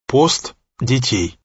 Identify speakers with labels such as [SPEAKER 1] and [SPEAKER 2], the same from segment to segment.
[SPEAKER 1] Пост детей.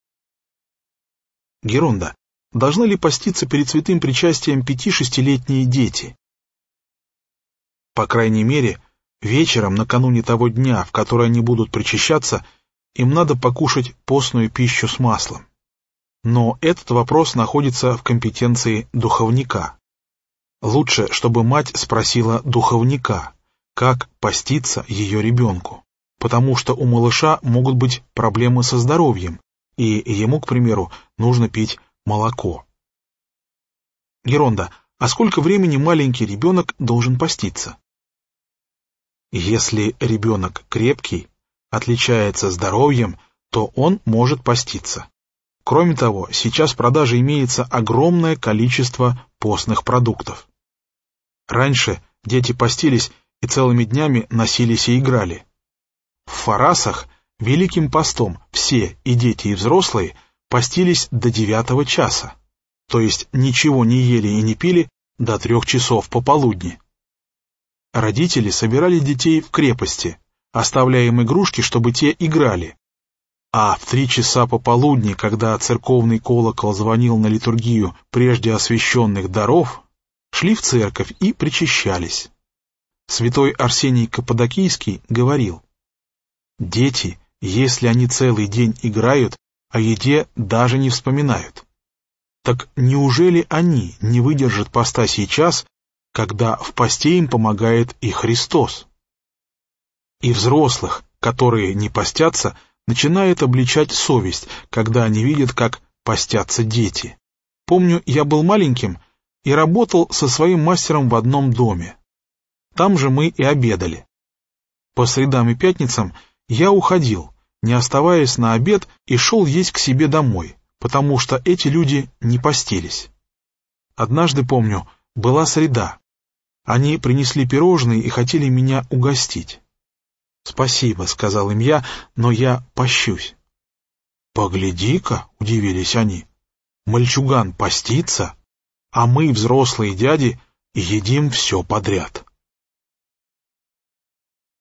[SPEAKER 1] Герунда. Должны ли поститься перед святым причастием 5-6-летние дети? По крайней мере, вечером, накануне того дня, в который они будут причащаться, им надо покушать постную пищу с маслом. Но этот вопрос находится в компетенции духовника. Лучше, чтобы мать спросила духовника, как поститься ее ребенку, потому что у малыша могут быть проблемы со здоровьем, и ему, к примеру, нужно пить молоко. Геронда, а сколько времени маленький ребенок должен поститься? Если ребенок крепкий, отличается здоровьем, то он может поститься. Кроме того, сейчас в продаже имеется огромное количество постных продуктов. Раньше дети постились и целыми днями носились и играли. В Фарасах Великим постом все, и дети, и взрослые, постились до 9 часа, то есть ничего не ели и не пили до 3 часов пополудни. Родители собирали детей в крепости, оставляя им игрушки, чтобы те играли. А в 3 часа пополудни, когда церковный колокол звонил на литургию прежде освященных даров, шли в церковь и причащались. Святой Арсений Каппадокийский говорил: «Дети, если они целый день играют, о еде даже не вспоминают. Так неужели они не выдержат поста сейчас, когда в посте им помогает и Христос?» И взрослых, которые не постятся, начинает обличать совесть, когда они видят, как постятся дети. Помню, я был маленьким и работал со своим мастером в одном доме. Там же мы и обедали. По средам и пятницам я уходил, не оставаясь на обед, и шел есть к себе домой, потому что эти люди не постились. Однажды, помню, была среда. Они принесли пирожные и хотели меня угостить. «Спасибо», — сказал им я, — «но я пощусь». «Погляди-ка», — удивились они, — «мальчуган постится, а мы, взрослые дяди, едим все подряд».